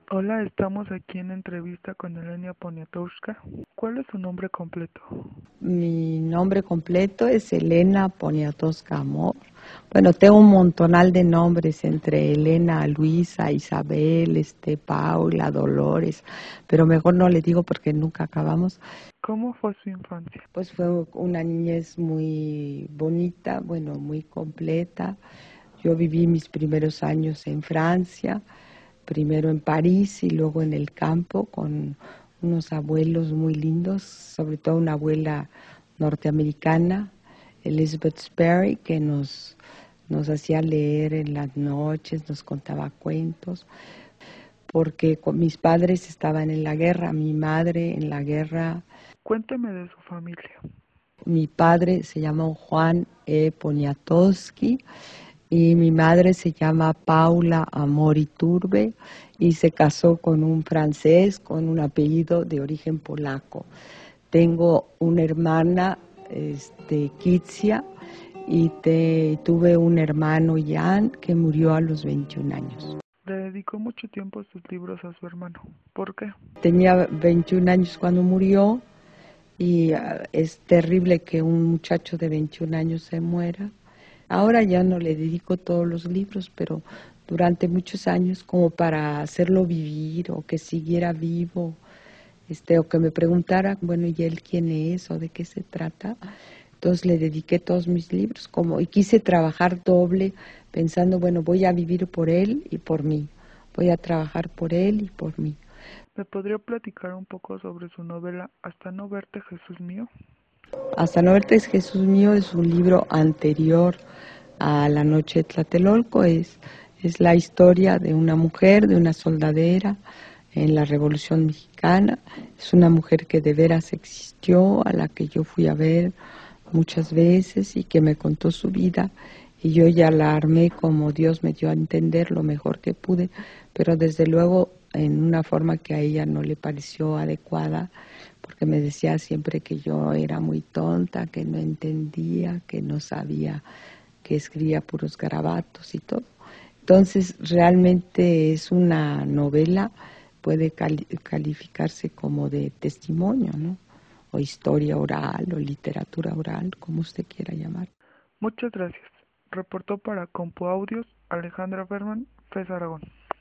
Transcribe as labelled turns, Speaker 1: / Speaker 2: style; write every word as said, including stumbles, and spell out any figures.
Speaker 1: Hola, estamos aquí en entrevista con Elena Poniatowska. ¿Cuál es su nombre completo?
Speaker 2: Mi nombre completo es Elena Poniatowska Amor. Bueno, tengo un montonal de nombres entre Elena, Luisa, Isabel, este, Paula, Dolores, pero mejor no le digo porque nunca acabamos.
Speaker 1: ¿Cómo fue su infancia?
Speaker 2: Pues fue una niñez muy bonita, bueno, muy completa. Yo viví mis primeros años en Francia, primero en París y luego en el campo con unos abuelos muy lindos, sobre todo una abuela norteamericana, Elizabeth Sperry, que nos, nos hacía leer en las noches, nos contaba cuentos, porque con mis padres estaban en la guerra, mi madre en la guerra.
Speaker 1: Cuénteme de su familia.
Speaker 2: Mi padre se llama Juan E. Poniatowski y mi madre se llama Paula Amor Iturbe y se casó con un francés con un apellido de origen polaco. Tengo una hermana, este, Kitsia, y te, tuve un hermano, Jan, que murió a los veintiún años.
Speaker 1: Le dedicó mucho tiempo sus libros a su hermano. ¿Por qué?
Speaker 2: Tenía veintiún años cuando murió y uh, es terrible que un muchacho de veintiún años se muera. Ahora ya no le dedico todos los libros, pero durante muchos años como para hacerlo vivir o que siguiera vivo, este, o que me preguntara, bueno, ¿y él quién es o de qué se trata? Entonces le dediqué todos mis libros como y quise trabajar doble pensando, bueno, voy a vivir por él y por mí, voy a trabajar por él y por mí.
Speaker 1: ¿Me podría platicar un poco sobre su novela Hasta no verte, Jesús mío?
Speaker 2: Hasta no verte, Jesús mío, es un libro anterior a La noche de Tlatelolco, es, es la historia de una mujer, de una soldadera en la Revolución Mexicana. Es una mujer que de veras existió, a la que yo fui a ver muchas veces y que me contó su vida y yo ya la armé como Dios me dio a entender lo mejor que pude, pero desde luego en una forma que a ella no le pareció adecuada, porque me decía siempre que yo era muy tonta, que no entendía, que no sabía, que escribía puros garabatos y todo. Entonces realmente es una novela, puede cali- calificarse como de testimonio, ¿no? O historia oral o literatura oral, como usted quiera llamar.
Speaker 1: Muchas gracias. Reportó para Compu Audios Alejandra Berman, F E S Aragón.